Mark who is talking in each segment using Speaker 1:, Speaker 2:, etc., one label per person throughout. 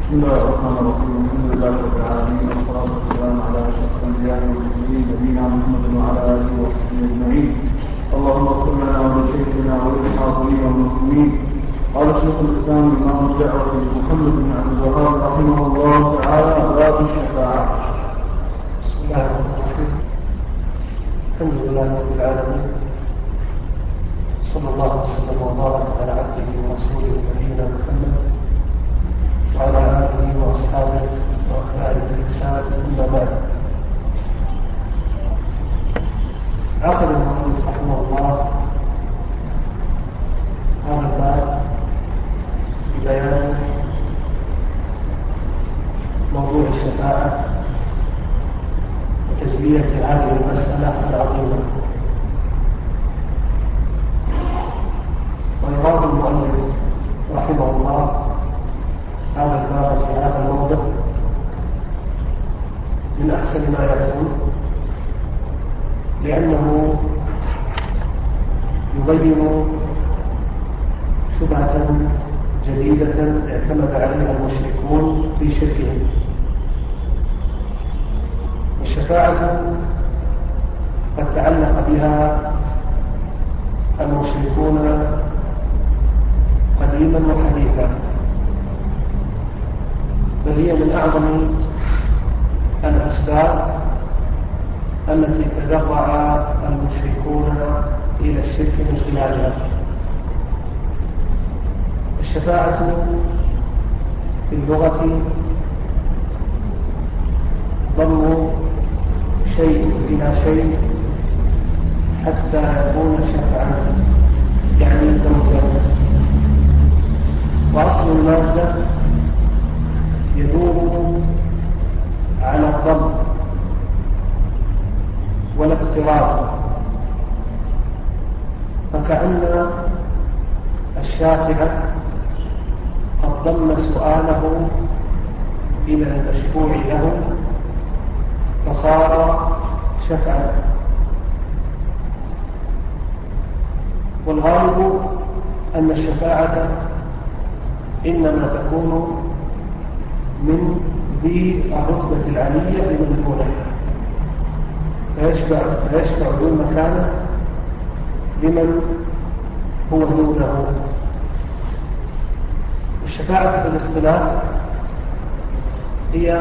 Speaker 1: بسم الله الرحمن الرحيم. الحمد لله رب العالمين، والصلاة والسلام على أشرف الأنبياء والمرسلين نبينا محمد وعلى آله وصحبه أجمعين. اللهم اغفر لنا ولشيخنا وللحاضرين والمسلمين. قال شيخ الإسلام إمام الدعوة محمد بن عبد الوهاب رحمه الله تعالى: باب الشفاعة.
Speaker 2: بسم الله الرحمن الرحيم. الحمد لله رب العالمين، صلى الله وسلم وبارك على عبده ورسوله نبينا محمد وعلى آله وأصحابه وأتباعه بإحسان، أما بعد. عقد المؤلف رحمه الله هذا الباب ببيان موضوع الشفاعة وتجلية هذه المسألة العظيمة. ويراد المؤلف رحمه الله هذا الباب في هذا الموضع من أحسن ما يكون، لأنه يبين شبهة جديدة اعتمد عليها المشركون في شركهم. الشفاعة قد تعلق بها المشركون قديما وحديثا، بل هي من أعظم الأسباب التي تدرع المشركون إلى الشرك من خلالها. الشفاعة في اللغة ضم شيء إلى شيء حتى يكون شفعا، يعني زوجا. وأصل المادة يدور على الضم والاقتراب، فكأن الشافع قد ضم سؤاله إلى المشفوع له فصار شفعا. والغالب أن الشفاعة إنما تكون من ذي الرتبة العلية لمن دونه، فيشفع دون مكانه لمن هو دونه. الشفاعة في الاصطلاح هي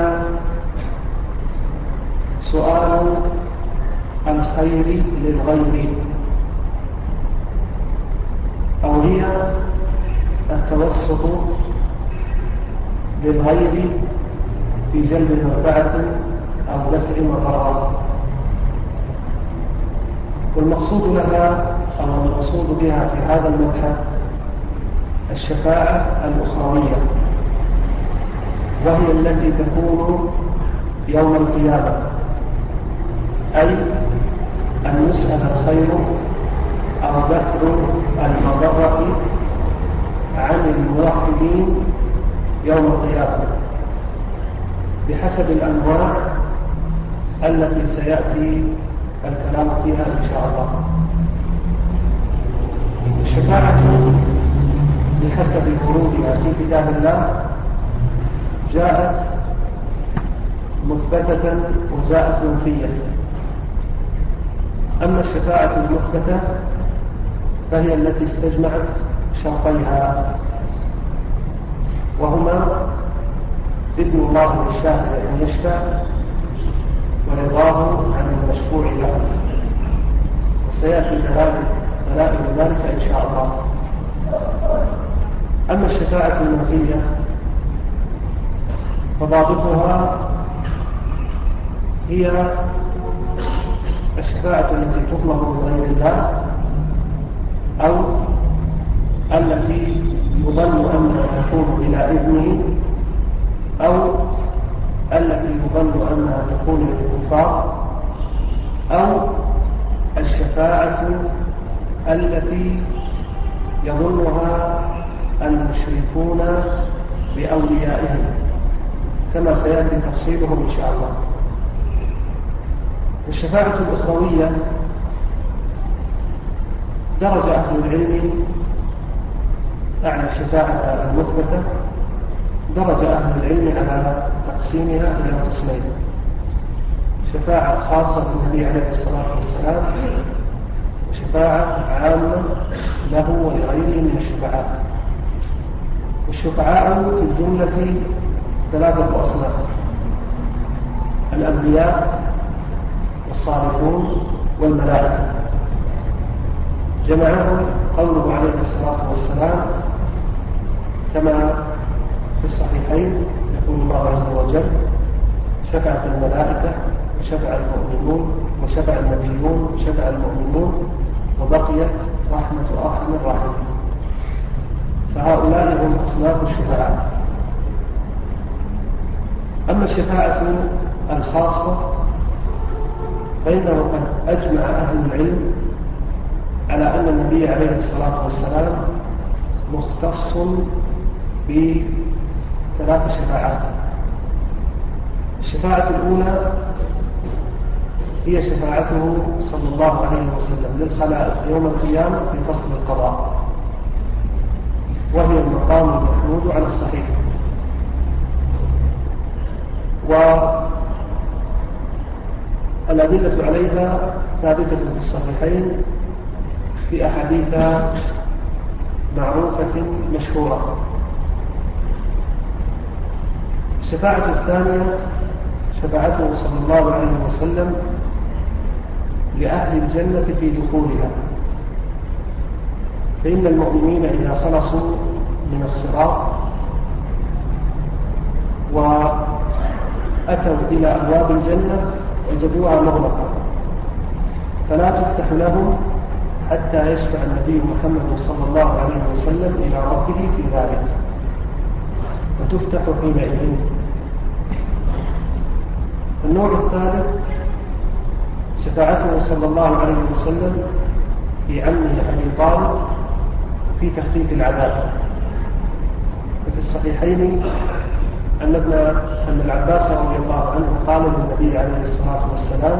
Speaker 2: سؤال الخير للغير، أو هي التوسط للغير في جلب منفعة أو دفع مضرة. والمقصود لها أو المقصود بها في هذا المبحث الشفاعة الأخروية، وهي التي تكون يوم القيامة، أي أن يسأل الخير أو دفع المضرة عن الموحدين يوم القيامة بحسب الأنواع التي سيأتي الكلام فيها إن شاء الله. الشفاعة بحسب ورودها في كتاب الله جاءت مثبتة وجاءت منفية. أما الشفاعة المثبتة فهي التي استجمعت شرطيها، وهما إذن الله للشافع أن يشفع ورضاه عن المشفوع له، وسيأتي دلائل ذلك إن شاء الله. أما الشفاعة المنفية فضابطها هي الشفاعة التي تطلب من غير الله، أو التي يظن أنها تكون بلا إذنه، أو التي يظن أنها تكون للكفار، أو الشفاعة التي يظنها المشركون بأوليائهم، كما سيأتي تفصيلهم إن شاء الله. الشفاعة الأخروية درج أهل العلم أعلى الشفاعة المثبتة درج أهل العلم على تقسيمها إلى قسمين: شفاعة خاصة بالنبي عليه الصلاة والسلام، وشفاعة عامة له ولغيره من الشفعاء. والشفعاء في الجملة 3 أصناف: الأنبياء والصالحون والملائكة. جمعهم قوله عليه الصلاة والسلام كما في الصحيحين، يقول الله عز وجل: شفعت الملائكة وشفع المؤمنون وشفع النبيون وشفع المؤمنون وبقيت رحمة أرحم الراحمين. فهؤلاء هم أصناف الشفعاء. أما الشفاعة الخاصة فإنه قد أجمع أهل العلم على أن النبي عليه الصلاة والسلام مختص ب3 شفاعات. الشفاعة الأولى هي شفاعته صلى الله عليه وسلم للخلائق يوم القيامة في فصل القضاء، وهي المقام المحمود على الصحيح. والأدلة عليها ثابتة في الصحيحين في أحاديث معروفة مشهورة. الشفاعة الثانية شفاعته صلى الله عليه وسلم لأهل الجنة في دخولها، فإن المؤمنين إذا خلصوا من الصراط وأتوا إلى أبواب الجنة وجدوها مغلقة، فلا تفتح لهم حتى يشفع النبي محمد صلى الله عليه وسلم إلى ربه في ذلك، وتفتح حينئذ. النوع الثالث شفاعته صلى الله عليه وسلم في عمه أبي طالب في تخفيف العذاب. وفي الصحيحين أن العباس رضي الله عنه قال للنبي عليه الصلاة والسلام: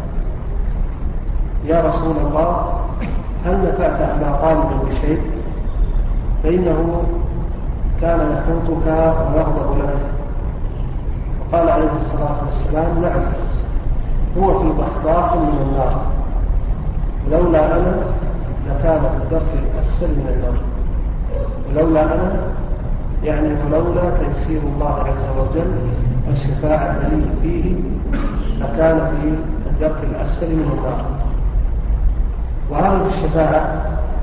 Speaker 2: يا رسول الله، هل نفعت أبا طالب بشيء؟ فإنه كان يحوطك ويغضب لك. وقال عليه الصلاة والسلام: نعم، هو في ضحضاح من النار، ولولا أنا لكان في الدرك الأسفل من النار. ولولا أنا يعني ولولا تيسير الله عز وجل والشفاعة لي فيه لكان في الدرك الأسفل من النار. وهذه الشفاعة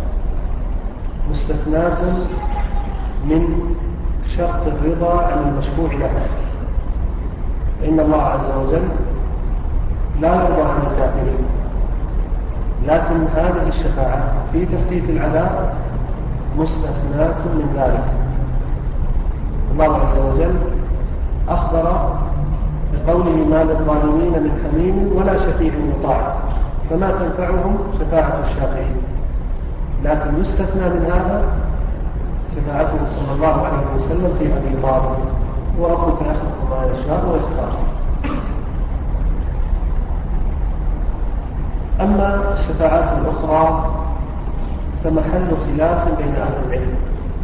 Speaker 2: مستثناة من شرط الرضا عن المشفوع له، فإن الله عز وجل لا يرضى عن الكافرين، لكن هذه الشفاعة في تخفيف العذاب مستثناة من ذلك. الله عز وجل أخبر بقوله: ما للظالمين من حميم ولا شفيع مطاع، فما تنفعهم شفاعة الشافعين. لكن يستثنى من هذا شفاعته صلى الله عليه وسلم في أبي طالب، وربك يخلق ما يشاء ويختار. أما الشفاعات الأخرى فمحل خلاف بين أهل العلم،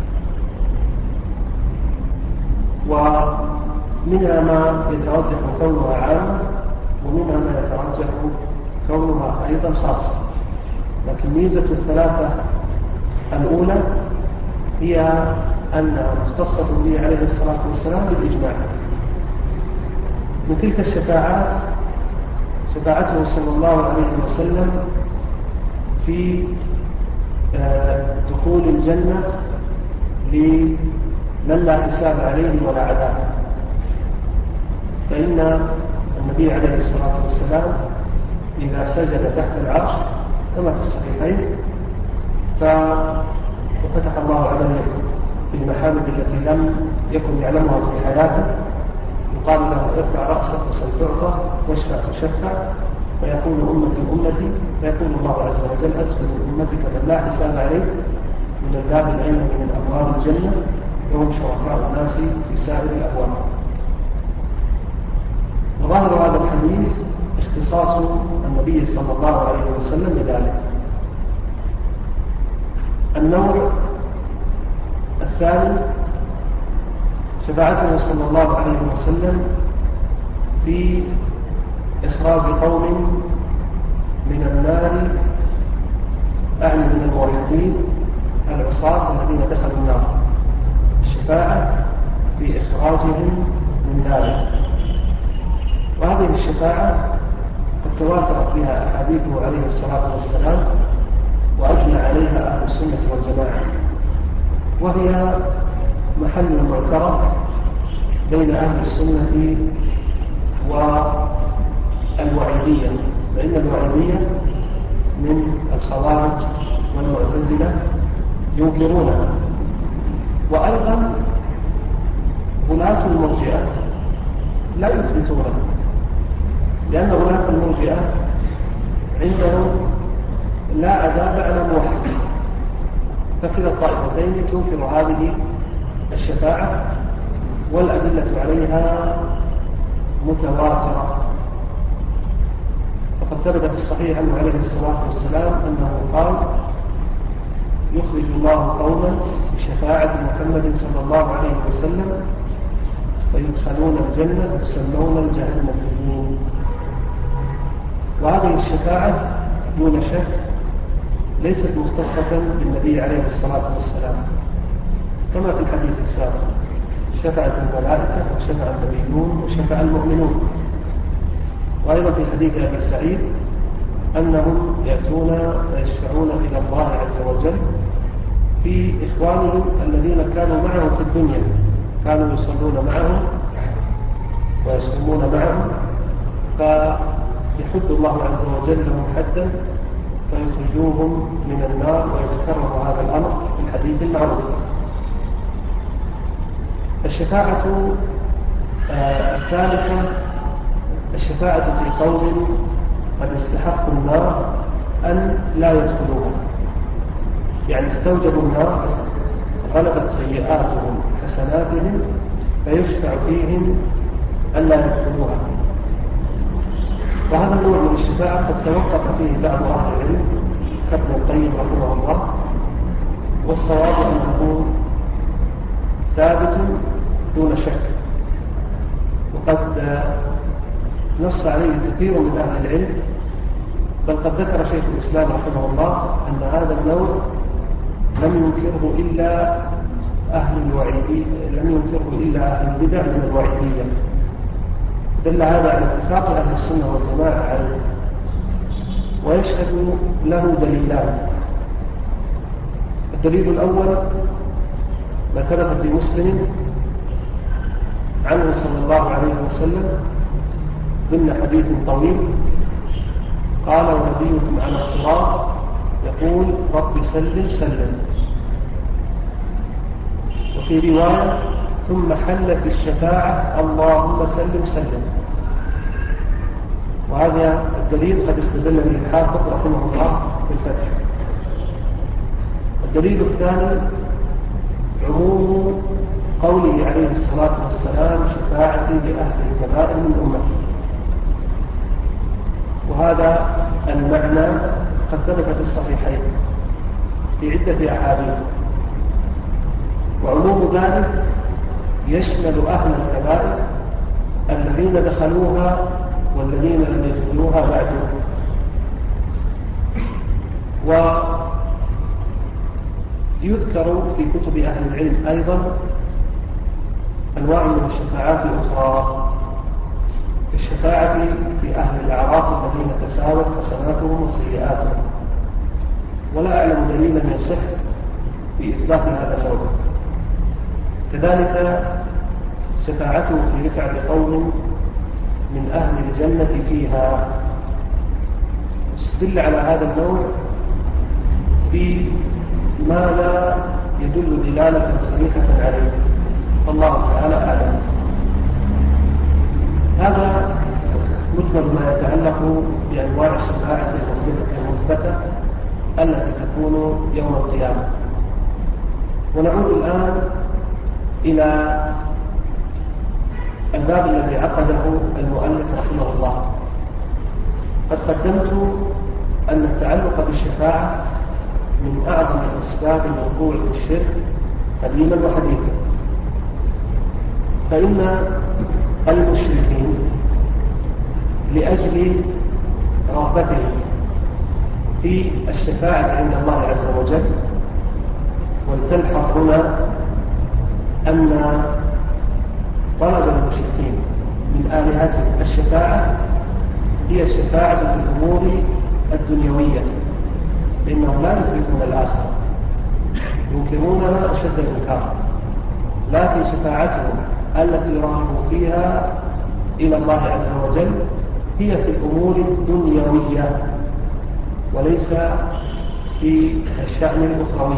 Speaker 2: ومنها ما يترجح كونها عامة، ومنها ما يترجح كونها أيضا خاصة. لكن ميزة الثلاثة الأولى هي أنها مختصة به عليه الصلاة والسلام بالإجماع. من تلك الشفاعات شفاعته صلى الله عليه وسلم في دخول الجنة لمن لا حساب عليه ولا عذاب. فإن النبي عليه الصلاة والسلام إذا سجد تحت العرش كما في الصحيحين ففتح الله عليه بالمحامد التي لم يكن يعلمها في حياته، يقال له: ارفع رأسك وسل تعطى واشفع تشفع، ويقول: أمتي أمتي، فيقول الله عز وجل: أدخل أمتك من لا حساب عليه من الباب الأيمن من أبواب الجنة، وهم شركاء الناس في سائر الأبواب. وظاهر هذا الحديث اختصاص النبي صلى الله عليه وسلم بذلك. النوع الثاني شفاعته صلى الله عليه وسلم في إخراج قوم من النار، أعني من الموحدين العصاة الذين دخلوا النار، الشفاعة في إخراجهم من نار. وهذه الشفاعة قد تواترت بها أحاديثه عليه الصلاة والسلام وأجمع عليها أهل السنة والجماعة، وهي محل معترف بين أهل السنة والوعيدية، فإن الوعيدية من الخوارج والمعتزلة ينكرونها، وأيضا ولاة المرجئة لا يثبتونها، لأن ولاة المرجئة عندهم لا عذاب على موحد، فكلا الطائفتين تنكر هذه الشفاعة والأدلة عليها متواترة. وقد ثبت في الصحيح عنه عليه الصلاة والسلام أنه قال: يخرج الله قوما بشفاعة محمد صلى الله عليه وسلم فيدخلون الجنة يسمون الجهنميين. وهذه الشفاعة دون شك ليست مختصة بالنبي عليه الصلاة والسلام، كما في الحديث السابق: شفاعة الملائكة وشفاع النبيون وشفاع المؤمنون. وأيضا في حديث أبي سعيد أنهم يأتون ويشفعون إلى الله عز وجل في إخوانهم الذين كانوا معهم في الدنيا، كانوا يصلون معهم ويصومون معهم، فيحد الله عز وجل لهم حدا فيخرجوهم من النار، ويتكرر هذا الأمر في الحديث المعروف. الشفاعة الثالثة الشفاعة في قوم قد استحقوا النار أن لا يدخلوها، يعني استوجبوا النار، غلبت سيئاتهم حسناتهم، فيشفع فيهم أن لا يدخلوها. وهذا النوع من الشفاعة قد توقف فيه بعض أهل العلم كابن القيم رحمه الله، والصواب أنه ثابت دون شك، وقد نص عليه كثير من أهل العلم، بل قد ذكر شيخ الإسلام رحمه الله أن هذا النوع لم ينكره إلا أهل الوعيدية، لم ينكره إلا أهل البدع من الوعيدية. دل هذا على اتفاق أهل السنة والجماعة عليه، ويشهد له دليلان. الدليل الأول ما ثبت في مسلم عنه صلى الله عليه وسلم ضمن حديث طويل: قال: ونبيكم على الصراط يقول: رب سلم سلم. وفي رواية: ثم حلت الشفاعة: اللهم سلم سلم. وهذا الدليل قد استدل به الحافظ رحمه الله في الفتح. الدليل الثاني عموم قوله عليه الصلاة والسلام: شفاعتي لأهل الكبائر من أمتي. وهذا المعنى قد ثبت في الصحيحين في عدة أحاديث، وعموم ذلك يشمل أهل الكبائر الذين دخلوها والذين لم يدخلوها بعدهم. ويذكر في كتب أهل العلم أيضا أنواع من الشفاعات الأخرى، الشفاعة في أهل الأعراف الذين تساوت حسناتهم وسيئاتهم، ولا أعلم دليلا يصح في إثبات هذا النوع. كذلك شفاعته في رفعة قوم من أهل الجنة فيها، استدل على هذا النوع في ما لا يدل دلالة صريحة عليه، والله تعالى أعلم. هذا مجمل ما يتعلق بأنواع الشفاعة المثبتة التي تكون يوم القيامة. ونعود الآن إلى الباب الذي عقده المؤلف رحمه الله. قد قدمت أن التعلق بالشفاعة من أعظم أسباب الوقوع في الشرك قديما وحديثا، فإن المشركين لأجل رغبتهم في الشفاعة عند الله عز وجل، ولتلحظ هنا أن طلب المشركين من آلهتهم الشفاعة هي الشفاعة في الأمور الدنيوية، لأنهم لا يثبتون الآخرة، ينكرونها أشد الإنكار، لكن شفاعتهم التي رغبوا فيها إلى الله عز وجل هي في الأمور الدنيوية وليس في الشأن الأخروي.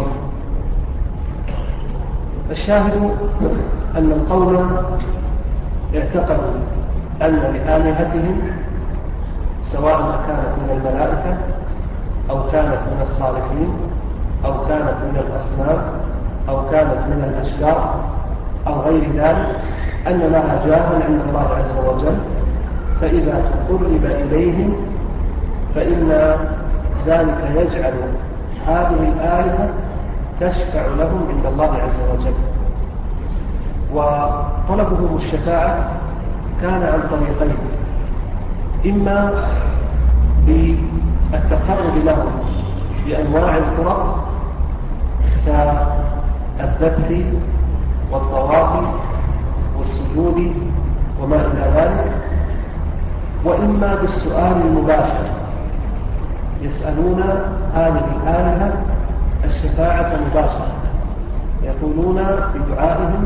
Speaker 2: الشاهد أن القوم اعتقدوا أن لآلهتهم سواء كانت من الملائكة أو كانت من الصالحين أو كانت من الأصنام أو كانت من الأشجار أو غير ذلك أن لها جاها عند الله عز وجل، فإذا تقرب إليهم فإن ذلك يجعل هذه الآلهة تشفع لهم عند الله عز وجل. وطلبهم الشفاعة كان عن طريقين: إما بالتقرب لهم بأنواع القرب كالذبح والطواف والسجود وما إلى ذلك، وإما بالسؤال المباشر، يسألون هذه الآلهة الشفاعة مباشرة، يقولون بدعائهم: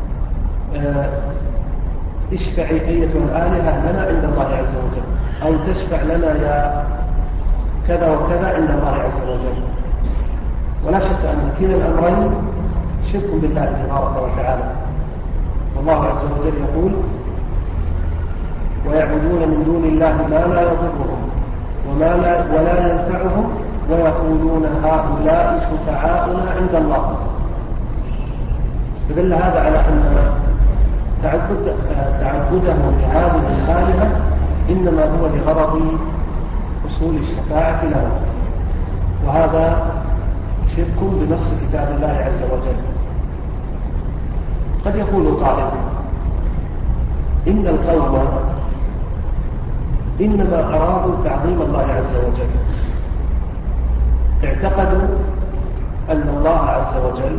Speaker 2: اشفعي أيتها الآلهة لنا عند الله عز وجل، أو تشفع لنا يا كذا وكذا عند الله عز وجل. ولا شك أن كلا الأمرين شرك بالله تبارك وتعالى، والله عز وجل يقول: ويعبدون من دون الله ما لا يضرهم ولا ينفعهم ويقولون هؤلاء شفعاؤنا عند الله. فدل هذا على أن تعبدهم لهذه الآلهة إنما هو لغرض حصول الشفاعة لهم، وهذا شرك بنص كتاب الله عز وجل. قد يقول قائل: إن القوم إنما أرادوا تعظيم الله عز وجل، اعتقدوا أن الله عز وجل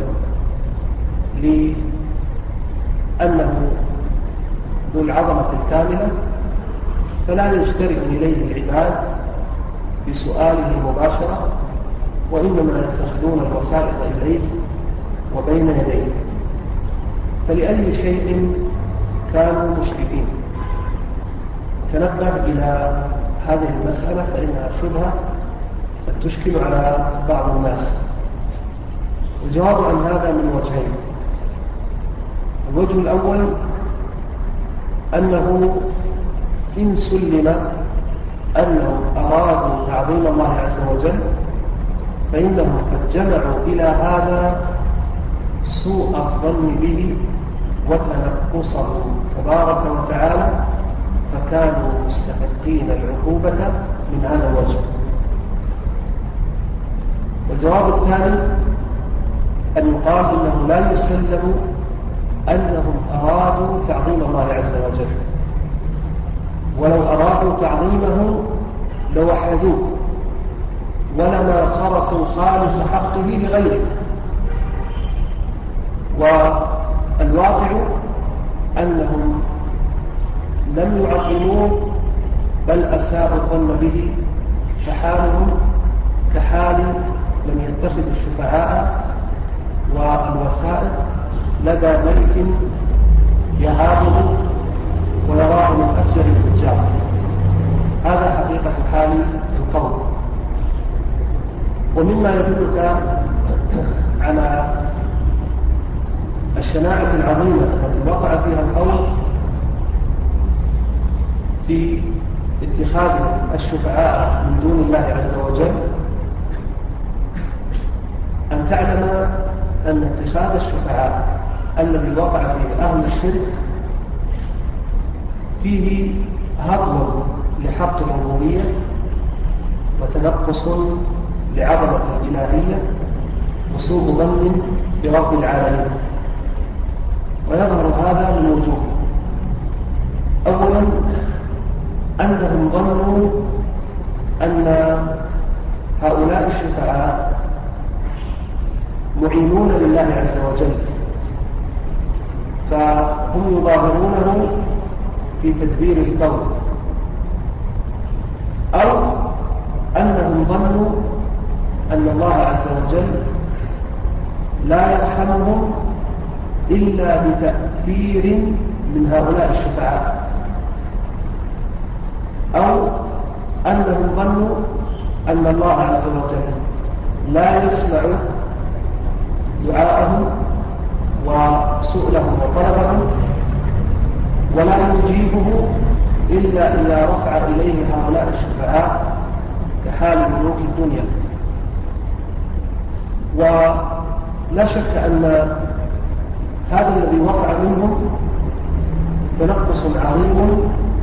Speaker 2: لأنه ذو العظمة الكاملة فلا يجترئ إليه العباد بسؤاله مباشرة، وإنما يتخذون الوسائط إليه وبين يديه. فلأي شيء كانوا مشركين. تنبه إلى هذه المسألة فإنها شبهة قد تشكل على بعض الناس. الجواب عن هذا من وجهين: الوجه الأول أنه إن سلم أنهم أرادوا تعظيم الله عز وجل فإنهم قد جمعوا إلى هذا سوء الظن به وتنقصه تبارك وتعالى، فكانوا مستحقين العقوبة من هذا الوجه. والجواب الثاني أن يقال إنه لا يسلم أنهم أرادوا تعظيم الله عز وجل، ولو أرادوا تعظيمه لوحدوه ولما صرفوا خالص حقه لغيره. والواقع أنهم لم يعظموه بل أساءوا الظن به، فحالهم كحال من يتخذ الشفعاء والوسائل لدى ملك يهابه ويراه من أفجر الفجار. هذا حقيقة حال القوم. ومما يدلك على الشناعة العظيمة التي وقع فيها القوم في اتخاذ الشفعاء من دون الله عز وجل أن تعلم أن اتخاذ الشفعاء الذي وقع فيه أهل الشرك فيه هضم لحق الربوبية وتنقص لعظمة الإلهية وسوء ظن برب العالمين. ويظهر هذا من وجوه. أولا أنهم ظنوا أن هؤلاء الشفعاء معينون لله عز وجل، فهم يظاهرونه في تدبير الكون، أو أنهم ظنوا أن الله عز وجل لا يرحمهم إلا بتأثير من هؤلاء الشفعاء، أو أنهم ظنوا أن الله عز وجل لا يسمع دعاءهم وسؤلهم وطلبهم ولا يجيبه إلا إذا رفع إليه هؤلاء الشفعاء كحال ملوك الدنيا. ولا شك أن هذا الذي وقع منهم تنقص عظيم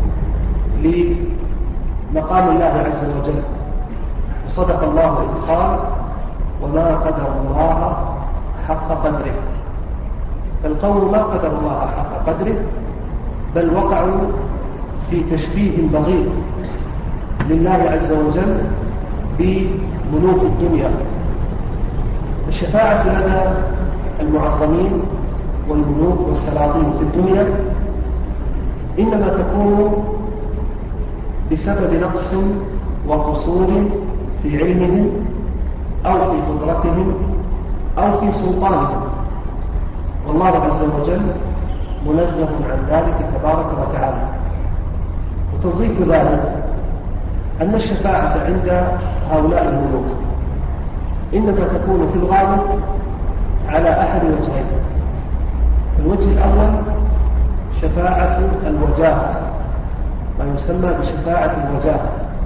Speaker 2: لمقام الله عز وجل. وصدق الله إذ قال: وما قدر الله حق قدره. فالقوم ما قدر الله حق قدره، بل وقعوا في تشبيه بغيض لله عز وجل بملوك الدنيا. الشفاعة لدى المعظمين والملوك والسلاطين في الدنيا إنما تكون بسبب نقص وقصور في علمهم أو في قدرتهم أو في سلطانهم، والله عز وجل منزه عن ذلك تبارك وتعالى. وتضيف ذلك أن الشفاعة عند هؤلاء الملوك إنما تكون في الغالب على أحد وجهين. الوجه الأول شفاعة الوجاهة، ما يسمى بشفاعة الوجاهة،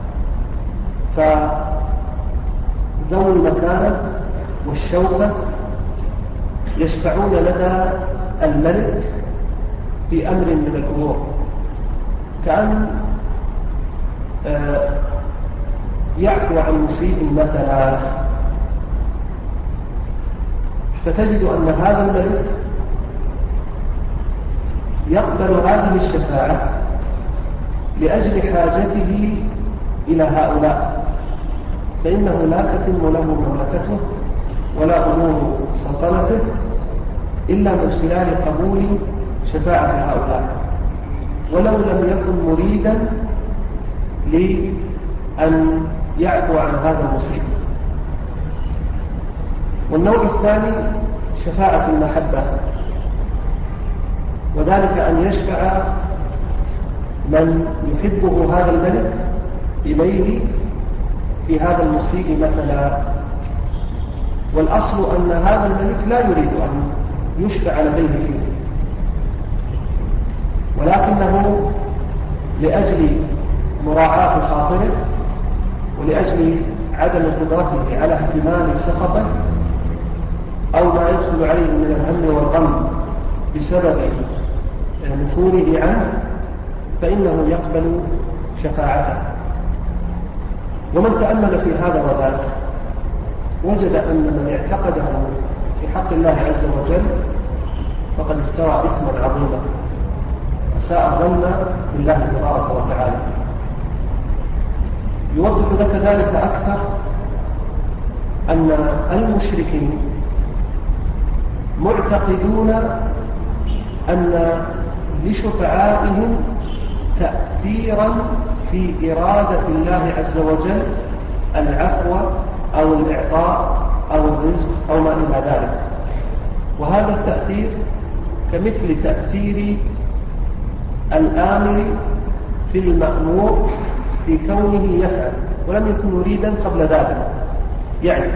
Speaker 2: فذوي المكانة والشوكة يشفعون لدى الملك في أمر من الأمور، كأن يعفو عن مسيء مثلا، فتجد أن هذا الملك يقبل هذه الشفاعة لأجل حاجته إلى هؤلاء، فإنه لا تتم له مملكته ولا أمور سلطنته إلا من خلال قبول شفاعة هؤلاء، ولو لم يكن مريدا لأن يعفو عن هذا المصيب. والنوع الثاني شفاعة المحبة، وذلك أن يشفع من يحبه هذا الملك إليه في هذا المصيب مثلا. والأصل أن هذا الملك لا يريد أن يشفع لديه فيه، ولكنه لأجل مراعاة خاطره ولأجل عدم قدرته على احتمال سخطه أو ما يدخل عليه من الهم والغم بسبب نفوره عنه، فإنه يقبل شفاعته. ومن تأمل في هذا وذاك وجد أن من اعتقده في حق الله عز وجل فقد افترى إثما عظيما وساء الظن بالله تبارك وتعالى. يوضح لك ذلك أكثر أن المشركين معتقدون أن لشفعائهم تأثيرا في إرادة الله عز وجل العفو أو الإعطاء أو الرزق أو ما إلى ذلك، وهذا التأثير كمثل تأثير الآمر في المأمور في كونه يفعل ولم يكن مريدا قبل ذلك. يعني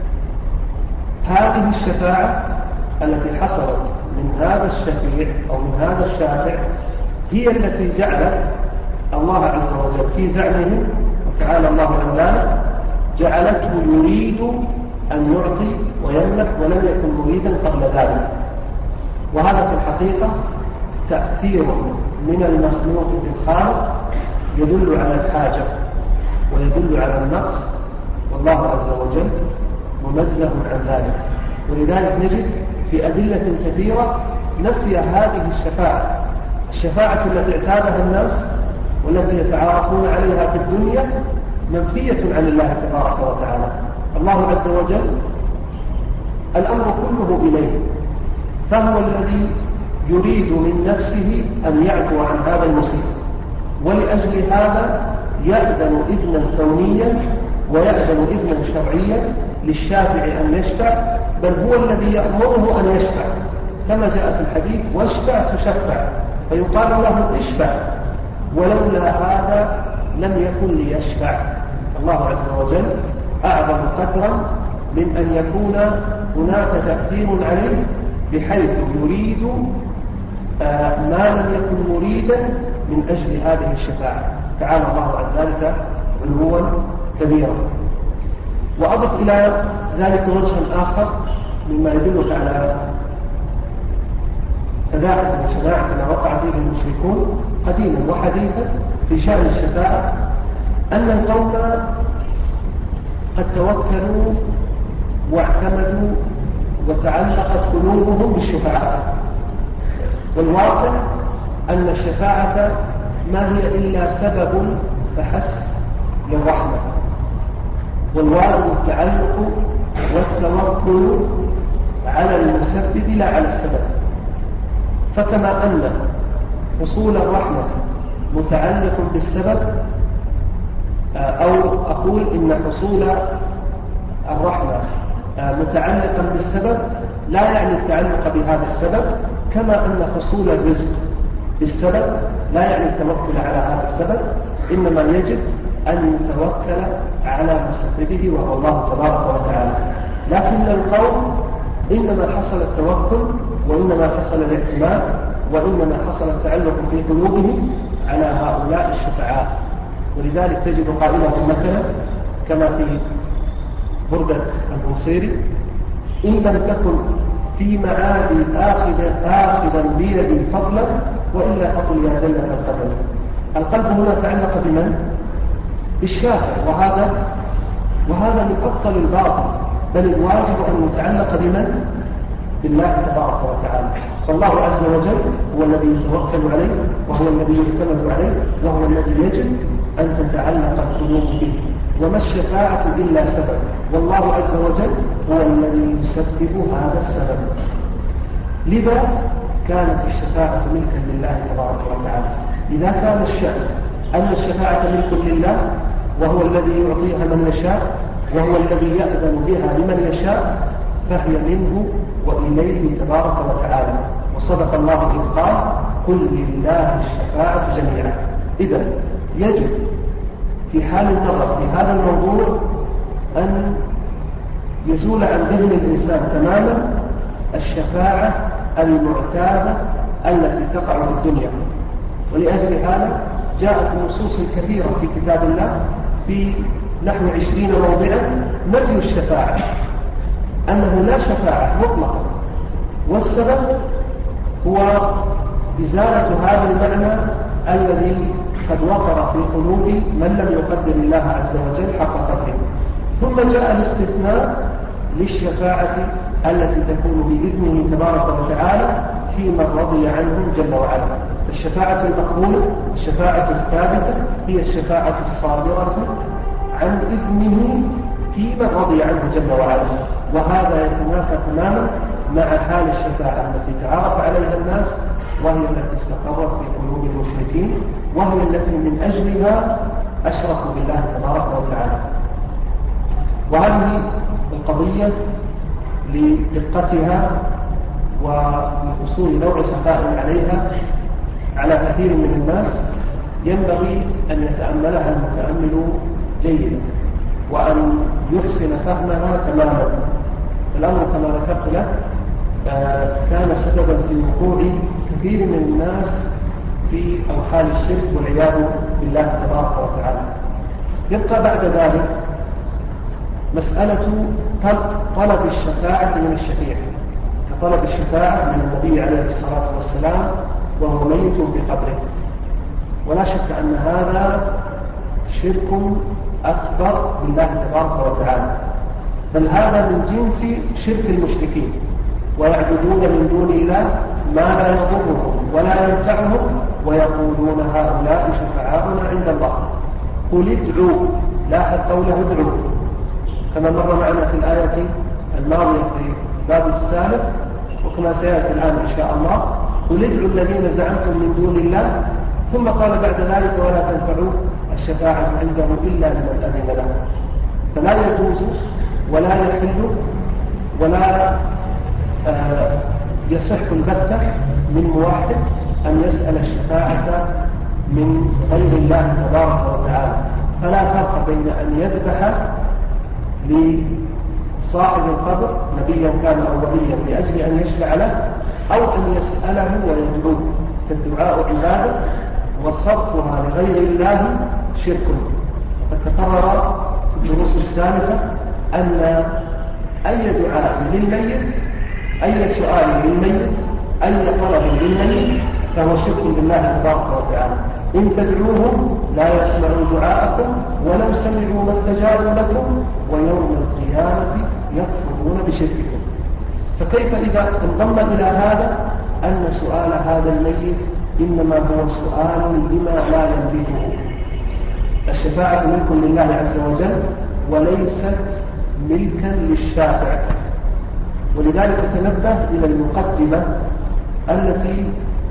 Speaker 2: هذه الشفاعة التي حصلت من هذا الشفيع أو من هذا الشافع هي التي جعلت الله عز وجل في زعمه وتعالى الله عن ذلك جعلته يريد أن يعطي ويملك ولم يكن مريدا قبل ذلك. وهذا في الحقيقة تأثير من المخلوق في الخالق يدل على الحاجة ويدل على النقص، والله عز وجل منزه عن ذلك. ولذلك نجد في أدلة كثيرة نفي هذه الشفاعة التي اعتادها الناس والتي يتعارفون عليها في الدنيا منفية عن الله تبارك وتعالى. الله عز وجل الأمر كله إليه، فهو الذي يريد من نفسه أن يعفو عن هذا المصيب، ولأجل هذا يأذن إذنا كونيا ويأذن إذنا شرعيا للشافع أن يشفع، بل هو الذي يأمره أن يشفع، كما جاء في الحديث: واشفع تشفع، فيقال له اشفع، ولولا هذا لم يكن ليشفع. الله عز وجل أعظم قدرا من أن يكون هناك تقدير عليه بحيث يريد ما لم يكن مريدا من أجل هذه الشفاعة. تعالى الله عن ذلك علوا كبيرا. وأضف إلى ذلك وجها آخر مما يدلك على فداحة وشناعة ما وقع فيه المشركون قديما وحديثا في شأن الشفاعة، أن القوم قد توكلوا واعتمدوا وتعلقت قلوبهم بالشفاعة، والواقع أن الشفاعة ما هي إلا سبب فحسب للرحمة، والواجب التعلق والتوكل على المسبب لا على السبب. فكما أن حصول الرحمة متعلق بالسبب، أو أقول إن حصول الرحمة متعلقا بالسبب لا يعني التعلق بهذا السبب، كما أن حصول الرزق بالسبب لا يعني التوكل على هذا السبب، إنما يجب أن يتوكل على مسببه وهو الله تبارك وتعالى. لكن القوم إنما حصل التوكل وإنما حصل الاعتماد وإنما حصل التعلق في قلوبهم على هؤلاء الشفعاء. ولذلك تجد قائلهم مثلا كما في بردة البوصيري: إن لم تكن في معادي آخذا بيدي فضلا وإلا أقل يا زلة القدم. القلب هنا تعلق بمن؟ بالشافع، وهذا من أبطل الباطل، بل الواجب أن يتعلق بمن؟ بالله تبارك وتعالى. فالله عز وجل هو الذي يتوكل عليه وهو الذي يعتمد عليه وهو الذي يجب أن تتعلق القلوب به. وما الشفاعة إلا سبب، والله عز وجل هو الذي يسبب هذا السبب. لذا كانت الشفاعة ملكا لله تبارك وتعالى. إذا كان الشأن أن الشفاعة ملك لله وهو الذي يعطيها من يشاء وهو الذي يأذن بها لمن يشاء، فهي منه وإليه تبارك وتعالى. وصدق الله إذ قال: قل لله الشفاعة جميعا. إذا يجب في حال النظر في هذا الموضوع أن يزول عن ذهن الإنسان تماما الشفاعة المعتادة التي تقع في الدنيا. ولأجل هذا جاءت نصوص كثيرة في كتاب الله في نحو 20 موضعا نفي الشفاعة، أنه لا شفاعة مطلقا، والسبب هو إزالة هذا المعنى الذي قد وقر في قلوب من لم يقدر الله عز وجل حق قدره. ثم جاء الاستثناء للشفاعة التي تكون بإذنه تبارك وتعالى في من رضي عنه جل وعلا. الشفاعة المقبولة، الشفاعة الثابتة، هي الشفاعة الصادرة عن إذنه في من رضي عنه جل وعلا. وهذا يتنافى تماما مع حال الشفاعة التي تعارف عليها الناس، وهي التي استقرت في قلوب المشركين، وهي التي من أجلها أشركوا بالله تبارك وتعالى. وهذه القضية لدقتها ولحصول نوع شفاء عليها على كثير من الناس ينبغي أن يتأملها المتأمل جيدا وأن يحسن فهمها تماما. الأمر كما ذكرت لك كان سببا في وقوع كثير من الناس في أوحال الشرك والعياذ بالله تبارك وتعالى. يبقى بعد ذلك مسألة طلب الشفاعة من الشفيع، كطلب الشفاعة من النبي عليه الصلاة والسلام وهو ميت بقبره. ولا شك أن هذا شرك أكبر بالله تبارك وتعالى، بل هذا من جنس شرك المشركين، ويعبدون من دون الله ما لا يضرهم ولا ينفعهم ويقولون هؤلاء شفعاؤنا عند الله. قل ادعوا، لاحظ قوله ادعوا كما مر معنا في الآية الماضية في باب السالف وكما سيأتي الآن إن شاء الله. قل ادعوا الذين زعمتم من دون الله، ثم قال بعد ذلك ولا تنفعوا الشفاعة عنده إلا لمن أذن له. فلا يجوز ولا يحل ولا يصح البتة من موحد أن يسأل الشفاعة من غير الله تبارك وتعالى. فلا فرق بين أن يذبح لصاحب القبر نبيا كان أو وليا لأجل أن يشفع له، أو أن يسأله ويدعوه، فالدعاء عبادة وصرفها لغير الله شرك. وقد تقرر في الدروس السالفة أن أي دعاء للميت، أي سؤال للميت، أي طلب للميت فهو شرك بالله تبارك وتعالى. إن تدعوهم لا يسمعوا دعاءكم ولو سمعوا ما استجابوا لكم ويوم القيامة يكفرون بشرككم. فكيف إذا انضم إلى هذا أن سؤال هذا الميت إنما هو سؤال لما لا يملكه. الشفاعة ملك لله عز وجل وليست ملكا للشافع. ولذلك تنبه إلى المقدمة التي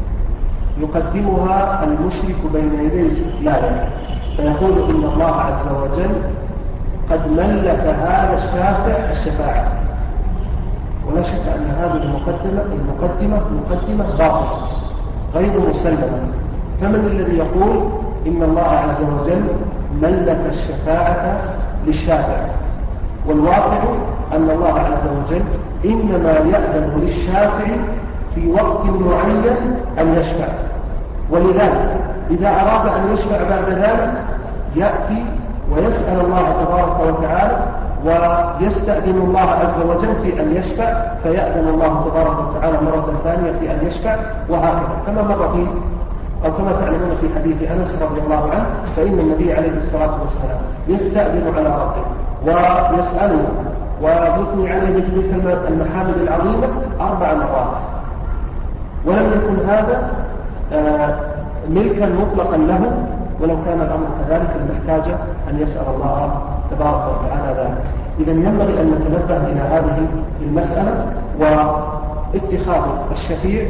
Speaker 2: يقدمها المشرك بين يدي استدلاله، فيقول إن الله عز وجل قد ملك هذا الشافع الشفاعة. ولا شك أن هذه المقدمة باطلة غير مسلمة. فمن الذي يقول إن الله عز وجل ملك الشفاعة للشافع؟ والواقع أن الله عز وجل إنما يأذن للشافع في وقت معين أن يشفع. ولذلك إذا أراد أن يشفع بعد ذلك يأتي ويسأل الله تبارك وتعالى ويستأذن الله عز وجل في أن يشفع، فيأذن الله تبارك وتعالى مرة ثانية في أن يشفع، وهكذا كما مر فيه أو كما تعلمون في حديث أنس رضي الله عنه، فإن النبي عليه الصلاة والسلام يستأذن على ربه ويسأله ويثني عليه بتلك المحامد العظيمة 4 مرات، ولم يكن هذا ملكا مطلقا له، ولو كان الأمر كذلك محتاج أن يسأل الله تبارك وتعالى ذلك. إذا ينبغي أن نتنبه إلى هذه المسألة، واتخاذ الشفيع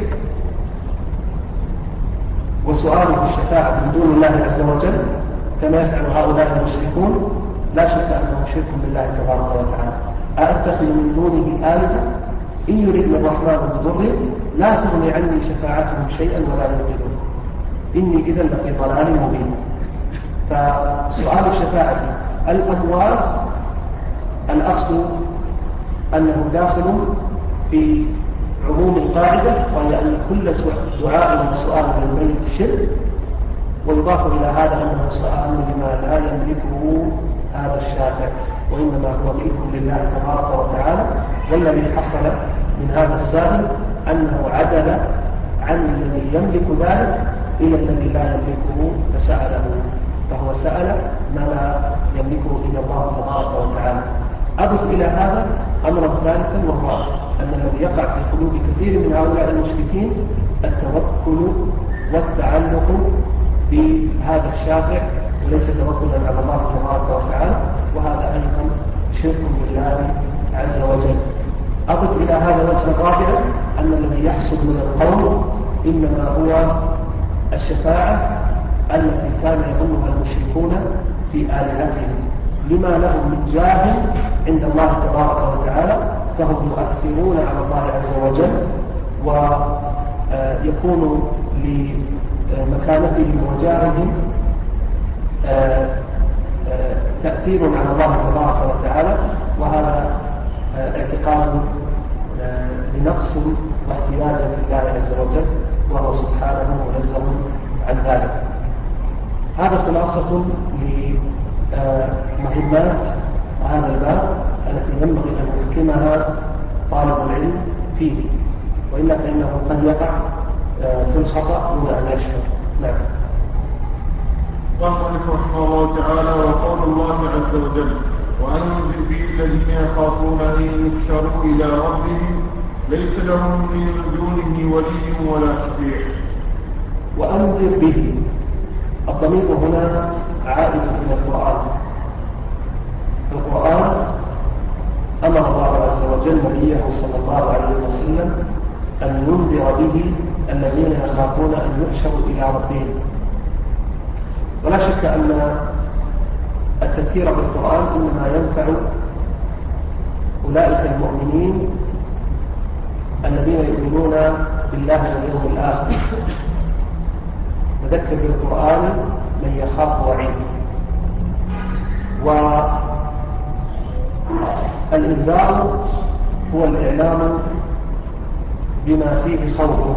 Speaker 2: وسؤاله الشفاعة من دون الله عز وجل كما يفعل هؤلاء المشركون لا شك أنه شرك بالله تبارك وتعالى. أأتخذ من دونه آلهة إن يردني الرحمن بضر لا تغني عني شفاعتهم شيئا ولا ينقذون إني إذا لفي ضلال مبين. فسؤال الشفاعة الأموات الأصل أنه داخل في عموم القاعدة، وهي أن كل دعاء وسؤال للميت شرك، ويضاف إلى هذا أنه سؤال لما لا يملكه هذا الشافع، وإنما هو ملك لله تبارك وتعالى. والذي حصل من هذا السائل أنه عدل عن الذي يملك ذلك إلى الذي لا يملكه فسأله، فهو سأل ما لا يملكه إلا الله تبارك وتعالى. أضف إلى هذا أمرا ثالثا، وهو أن الذي يقع في قلوب كثير من هؤلاء المشركين التوكل والتعلق بهذا الشافع وليس توكلا على الله تبارك وتعالى، وهذا أيضا شرك بالله عز وجل. أضف إلى هذا وجه الرابع أن الذي يحصل من القول إنما هو الشفاعة التي كان يظنها المشركون في آلهتهم لما لهم من جاه عند الله تبارك وتعالى، فهم يؤثرون على الله عز وجل ويكون لمكانتهم وجاههم تأثير على الله تبارك وتعالى، وهذا اعتقاد لنقص واحتياج لله عز وجل، وهو سبحانه منزه عن ذلك. هذا خلاصة لمهمات هذا الباب التي ينبغي أن يحكمها طالب العلم فيه، وإلا فإنه قد يقع في الخطأ دون أن يشعر. نعم.
Speaker 1: قال رحمه الله تعالى: وقول الله عز وجل: وأنذر به الذين يخافون أن يحشروا إلى ربهم ليس لهم من دونه ولي ولا شفيع.
Speaker 2: وأنذر به، الضمير هنا عائد إلى القرآن. القرآن أمر الله عز وجل نبيه صلى الله عليه وسلم أن ينذر به الذين يخافون أن يحشروا إلى ربهم. ولا شك أن التذكير بالقرآن إنما ينفع أولئك المؤمنين الذين يؤمنون بالله واليوم الآخر. نذكر بالقرآن من يخاف وعيد. والإنذار هو الإعلام بما فيه خوفه،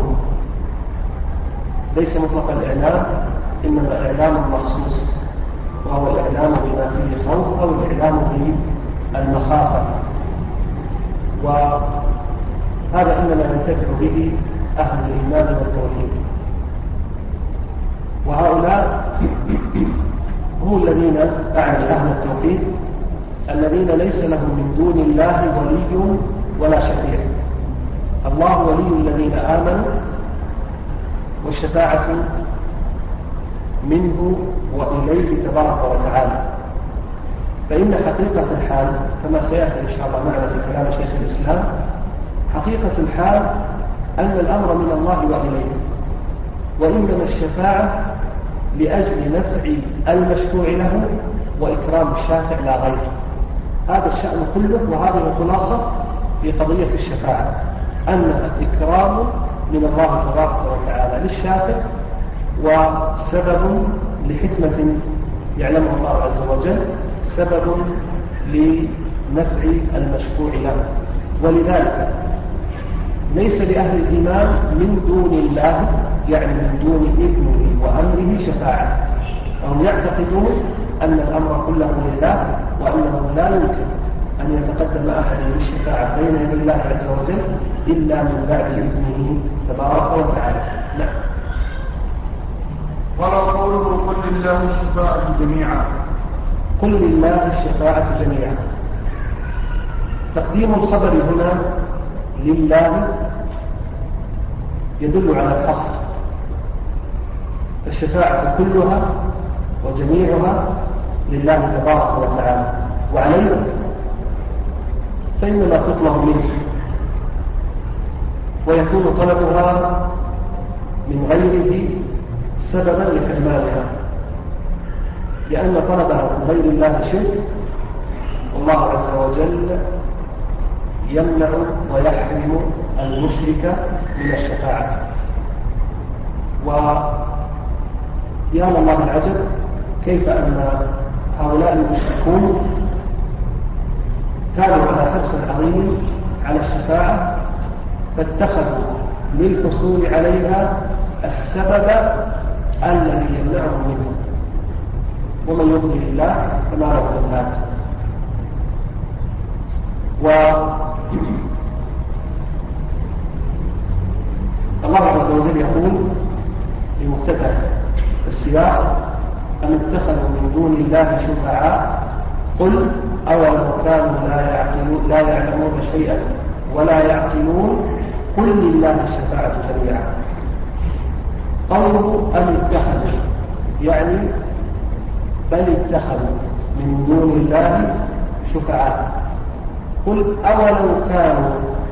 Speaker 2: ليس مطلق الإعلام، إنما إعلام مخصوص، وهو الإعلام بما فيه خوف أو الإعلام بالمخافة. وهذا إنما ينتفع به أهل الإيمان والتوحيد. وهؤلاء هم الذين أعني أهل التوحيد الذين ليس لهم من دون الله ولي ولا شفيع. الله ولي الذين آمنوا، والشفاعة منه وإليه تبارك وتعالى. فإن حقيقة الحال كما سيأتي إن شاء الله معنا في كلام شيخ الإسلام، حقيقة الحال أن الأمر من الله وإليه، وإنما الشفاعة لأجل نفع المشفوع له وإكرام الشافع لا غيره. هذا الشأن كله، وهذه الخلاصة في قضية الشفاعة، أنها إكرام من الله تبارك وتعالى للشافع، وسبب لحكمة يعلمها الله عز وجل، سبب لنفع المشفوع له. ولذلك ليس لأهل الإيمان من دون الله، يعني من دون إذنه وأمره، شفاعة. فهم يعتقدون أن الأمر كله لله، وأنه لا يمكن أن يتقدم أحد بالشفاعة بين يدي الله عز وجل إلا من بعد إذنه تبارك وتعالى. نعم.
Speaker 1: قال قوله قل لله الشفاعة جميعا.
Speaker 2: قل لله الشفاعة جميعا. تقديم الخبر هنا لله يدل على الحصر. الشفاعة كلها وجميعها لله تبارك وتعالى، وعليه فإنما تطلب منه، ويكون طلبها من غيره سببا لحرمانها، لأن طلبها من غير الله شرك، والله عز وجل يمنع ويحرم المشرك من الشفاعة. ويا الله العجب كيف أن هؤلاء المشركون كانوا على حرص عظيم على الشفاعة، فاتخذوا للحصول عليها السبب الذي يمنعهم منه، ومن يضلل الله فما له من هاد. الله عز وجل يقول في مفتتح السياق: أم اتخذوا من دون الله شفعاء قل أولو كانوا لا يعلمون شيئا ولا يعقلون قل لله الشفاعة جميعا. قوله أم اتخذوا يعني بل اتخذوا من دون الله شفعاء. قل أولو كانوا،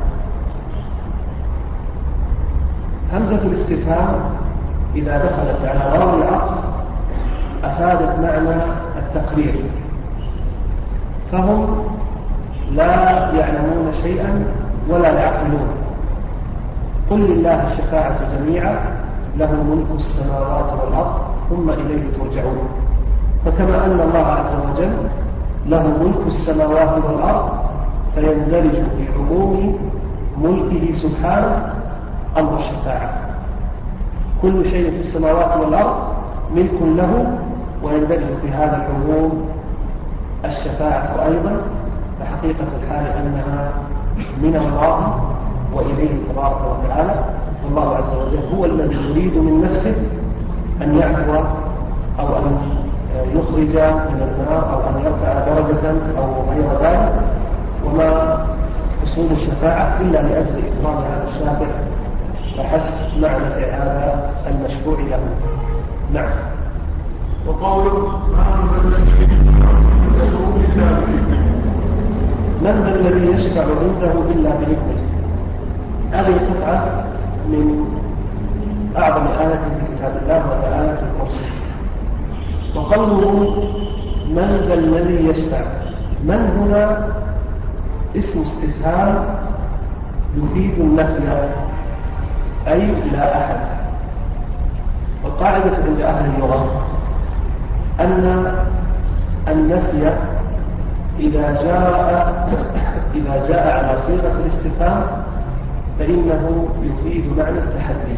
Speaker 2: همزة الاستفهام إذا دخلت على واو العطف أفادت معنى التقرير، فهم لا يعلمون شيئا ولا يعقلون. قل لله الشفاعة جميعا له ملك السماوات والأرض ثم إليه ترجعون. فكما أن الله عز وجل له ملك السماوات والأرض فيندرج في عموم ملكه سبحانه أمر الشفاعة. كل شيء في السماوات والأرض ملك له، ويندرج في هذا العموم الشفاعة أيضا. فحقيقة الحال أنها من الله وإليه تبارك وتعالى، والله عز وجل هو الذي يريد من نفسه أن يعفو أو أن يخرج من النار أو أن يرفع درجة أو غير ذلك. وما حصول الشفاعة إلا لأجل إكرام هذا الشافع فحسب معنى هذا المشروع له. نعم.
Speaker 1: وقوله
Speaker 2: من ذا الذي يشفع عنده إلا بإذنه. هذه القطعة من أعظم آية في كتاب الله وهي آية الكرسي. وقوله من ذا الذي يشفع، من هنا اسم استفهام يفيد النفي أي لا أحد. والقاعدة عند أهل اللغة أن النفي إذا جاء على صيغة الاستفهام فإنه يفيد معنى التحدي.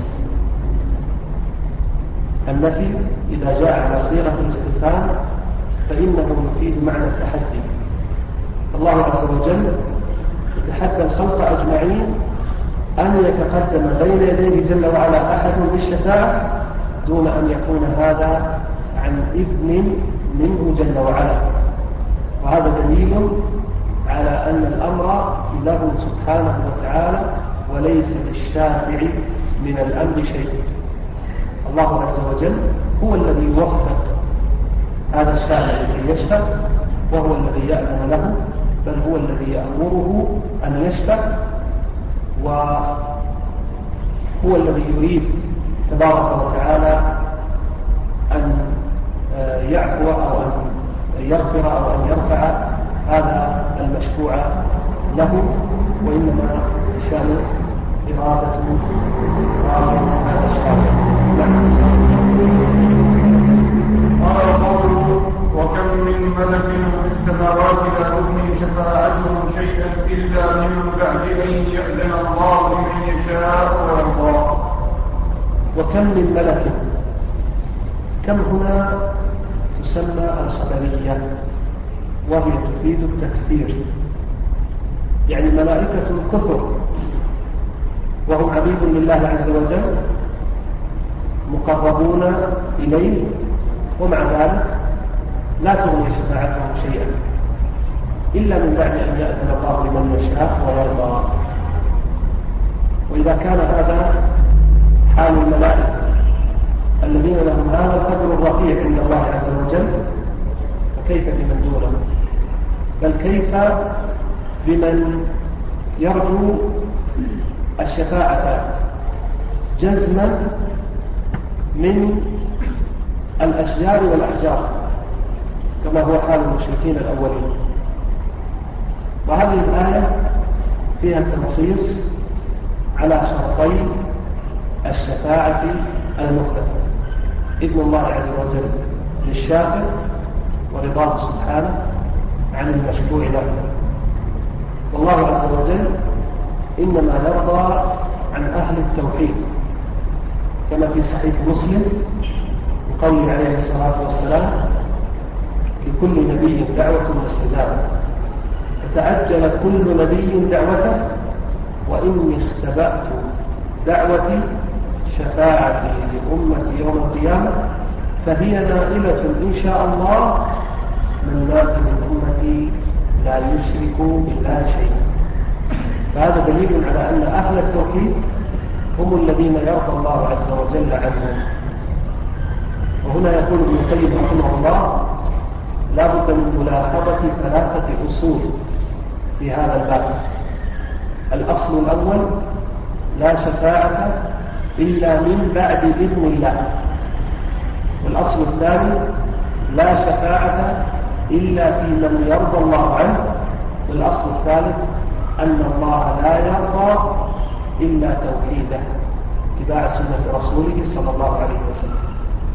Speaker 2: النفي إذا جاء على صيغة الاستفهام فإنه يفيد معنى التحدي. الله عز وجل يتحدى الخلق أجمعين أن يتقدم بين يديه جل وعلا أحد بالشفاعة دون أن يكون هذا عن إذن منه جل وعلا. وهذا دليل على أن الأمر له سبحانه وتعالى وليس للشافع من الأمر شيء. الله عز وجل هو الذي يوفق هذا الشافع الذي يشفع، وهو الذي يأذن له، بل هو الذي يأمره أن يشفع، وهو الذي يريد تبارك وتعالى أن يعفو أو أن يغفر أو أن يرفع هذا المشفوع له، وإنما شأن إرادة هذا الشافع.
Speaker 1: قال قوله وكم من ملك في السماوات لا تغني شفاعتهم شيئا إلا من بعد أن يأذن الله لمن يشاء ويرضى.
Speaker 2: وكم من ملك، كم هنا تسمى الخبرية وهي تفيد التكثير، يعني ملائكة كثر وهم عبيد لله عز وجل مقربون إليه، ومع ذلك لا تغني شفاعتهم شيئا إلا من بعد أن يأذن الله لمن يشاء ويرضى. وإذا كان هذا حال الملائكة الذين لهم هذا القدر الرفيع عند الله عز وجل، فكيف بمن دونه؟ بل كيف بمن يرجو الشفاعة جزما من الأشجار والأحجار كما هو حال المشركين الأولين. وهذه الآية فيها التنصيص على شرطي الشفاعة المثبتة: إذن الله عز وجل للشافع ورضاه سبحانه عن المشفوع له. والله عز وجل إنما يرضى عن أهل التوحيد كما في صحيح مسلم قوله عليه الصلاة والسلام: لكل نبي دعوة مستجابة، فتعجل كل نبي دعوته، وإني اختبأت دعوتي شفاعتي لأمتي يوم القيامة فهي نائلة إن شاء الله من مات من أمتي لا يشرك بالله شيئا. فهذا دليل على أن أهل التوحيد هم الذين يرضى الله عز وجل عنهم. وهنا يقول ابن القيم رحمه الله: لا بد من ملاحظة ثلاثة أصول في هذا الباب. الأصل الأول: لا شفاعة إلا من بعد إذن الله. والأصل الثاني: لا شفاعة إلا في من يرضى الله عنه. والأصل الثالث: أن الله لا يرضى إلا توحيده، اتباع سنة رسوله صلى الله عليه وسلم.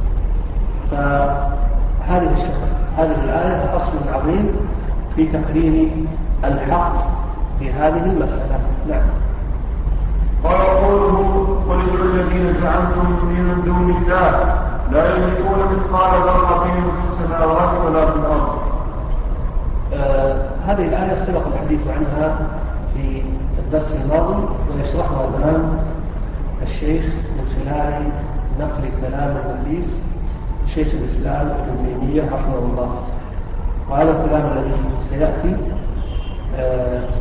Speaker 2: فهذه الآية أصل عظيم في تقرير الحق في هذه المسألة. نعم.
Speaker 1: قال قوله: قل ادعوا الذين زعمتم من دون الله لا يملكون مثقال ذرة في السماوات ولا في الأرض.
Speaker 2: هذه الآية سبق الحديث عنها في الدرس الماضي، ويشرحها الآن الشيخ من خلال نقل كلام النفيس شيخ الإسلام ابن تيمية رحمه الله. وهذا الكلام الذي سيأتي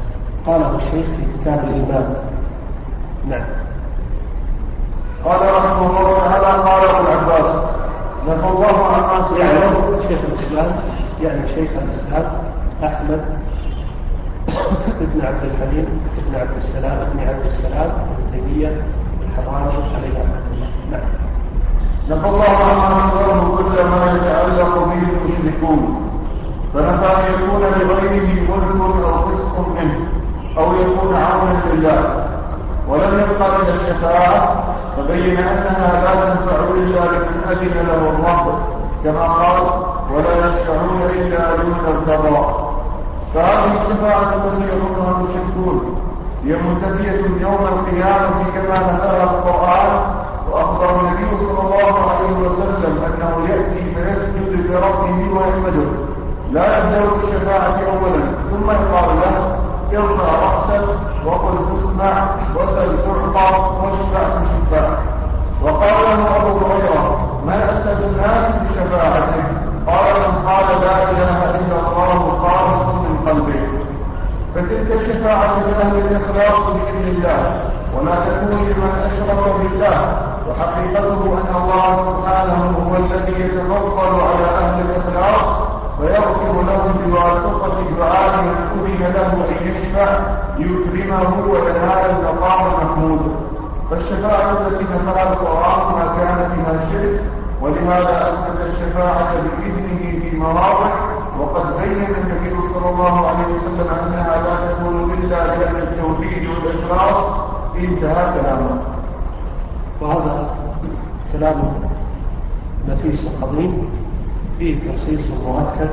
Speaker 2: قاله الشيخ في كتاب الإيمان. نعم.
Speaker 1: قال رحمه الله تعالى قال ابو العباس نفى الله عما
Speaker 2: يعني شيخ الإسلام يعني شيخ الإسلام أحمد ابن عبد الحليم ابن عبد السلام ابن عبد السلام ابن تيمية الحراني عليه رحمة الله. نعم.
Speaker 1: نفى الله عما أنزله كل ما يتعلق به المشركون، فنفى أن يكون لغيره ملك أو فسق منه أو يكون عونا لله، ولم يبقى إلى الشفاعة، فبين أنها لا تنفع إلا لمن أذن له الرب كما قال ولا يشفعون إلا لمن ارتضى. فهذه الشفاعة التي يظنها المشركون هي منتفية يوم القيامة كما نقلها القرآن، وأخبر النبي صلى الله عليه وسلم أنه يأتي فيسجد لربه ويحمده، لا يبدأ بالشفاعة أولا ثم يقال له ارفع رأسك وقل تسمع وسل تعطى واشفع تشفع. وقال له أبو هريرة من أسد الناس بشفاعته؟ قال من قال لا إله إلا الله خالص من قلبه. فتلك الشفاعة لأهل الإخلاص بإذن الله، ولا تكون لمن أشرك بالله، وحقيقته أن الله سبحانه هو الذي يتفضل على أهل الإخلاص ويغفر لهم بواسطة دعاء من أذن له أن يشفع ليكرمه وينال المقام المحمود. فالشفاعة التي نفعها القرآن ما كان فيها شرك، ولهذا أثبت الشفاعة بإذنه في مواضع، وقد بين النبي صلى الله عليه وسلم أنها لا تكون إلا لأهل التوحيد والإخلاص. انتهى كلامه.
Speaker 2: وهذا كلام نفيس عظيم فيه تخصيص مركز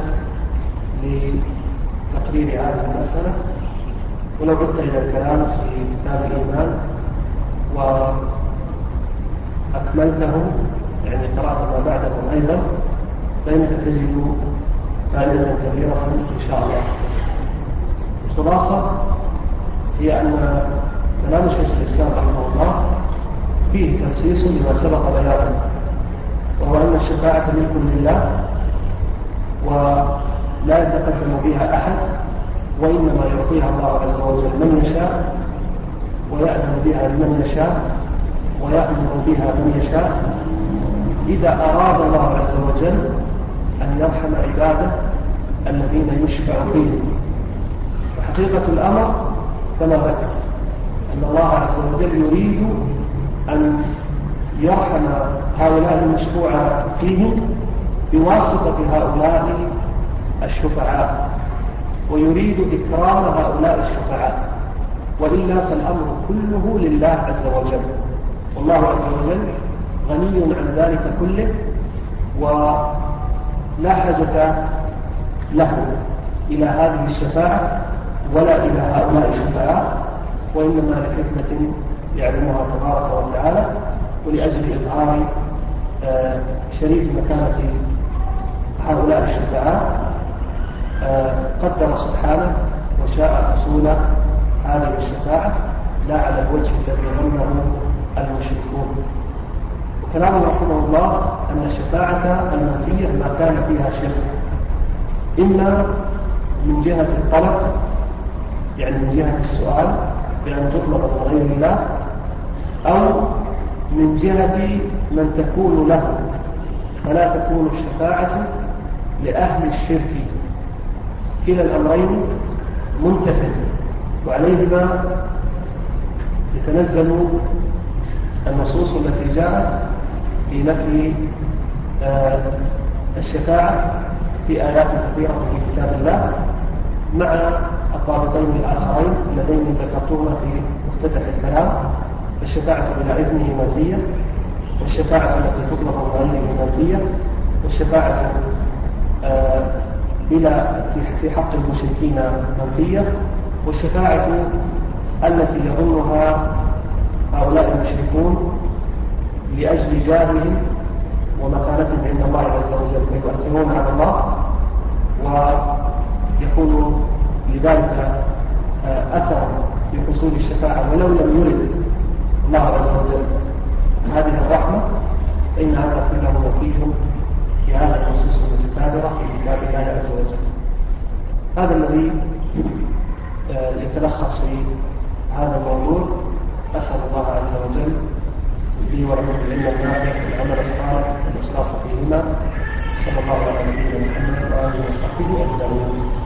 Speaker 2: لتقرير هذه المسألة. ولو عدت إلى الكلام في كتاب الإيمان وأكملته يعني قرأت ما بعده أيضا، فإنك تجد فائدة كبيرة إن شاء الله. الخلاصة هي أن كلام شيخ الإسلام رحمه الله فيه تخصيص لما سبق بيانه، وهو أن الشفاعة ملك لله ولا يتقدم بها أحد، وإنما يعطيها الله عز وجل من يشاء، ويأذن بها لمن يشاء، ويأمر بها من يشاء، إذا أراد الله عز وجل أن يرحم عباده الذين يشفع فيهم. وحقيقة الأمر كما ذكر أن الله عز وجل يريد أن يرحم هؤلاء المشفوع فيهم بواسطة هؤلاء الشفعاء، ويريد إكرام هؤلاء الشفعاء، وإلا فالأمر كله لله عز وجل، والله عز وجل غني عن ذلك كله، ولا حاجة له إلى هذه الشفاعة ولا إلى هؤلاء الشفعاء، وإنما لحكمة يعلمها تبارك وتعالى، ولأجل إظهار شريف مكانة هؤلاء الشفعاء قدر سبحانه وشاء حصول هذه الشفاعة لا على الوجه الذي ظنه المشركون. وكلامه رحمه الله أن الشفاعة المنفية ما كان فيها شرك، إما من جهة الطلب يعني من جهة السؤال بأن تطلب من غير الله، أو من جهة من تكون له، فلا تكون الشفاعة لأهل الشرك. كلا الأمرين منتفع، وعليهما يتنزل النصوص التي جاءت في نفي الشفاعة في آيات كثيرة في كتاب الله، مع الضابطين الآخرين اللذين ذكرتهما في مفتتح الكلام: الشفاعة بلا إذنه منفية، والشفاعة التي تطلب من غيره منفية، والشفاعة في حق المشركين منفية، والشفاعة التي يظنها هؤلاء المشركون لأجل جاههم ومكانتهم عند الله عز وجل، فيؤثرون على الله ويكون لذلك أثر في حصول الشفاعة ولو لم يرد الله عز وجل هذه الرحمة، فإن هذا كله وفيه في هذا النصوص المتكابرة في كتاب الله عز وجل. هذا الذي يتلخص تفصيل هذا الموضوع. أسأل الله عز وجل لي ولكم العلم النافع والعمل الصالح والإخلاص فيهما. صلى الله على نبينا محمد وآله وصحبه أجمعين.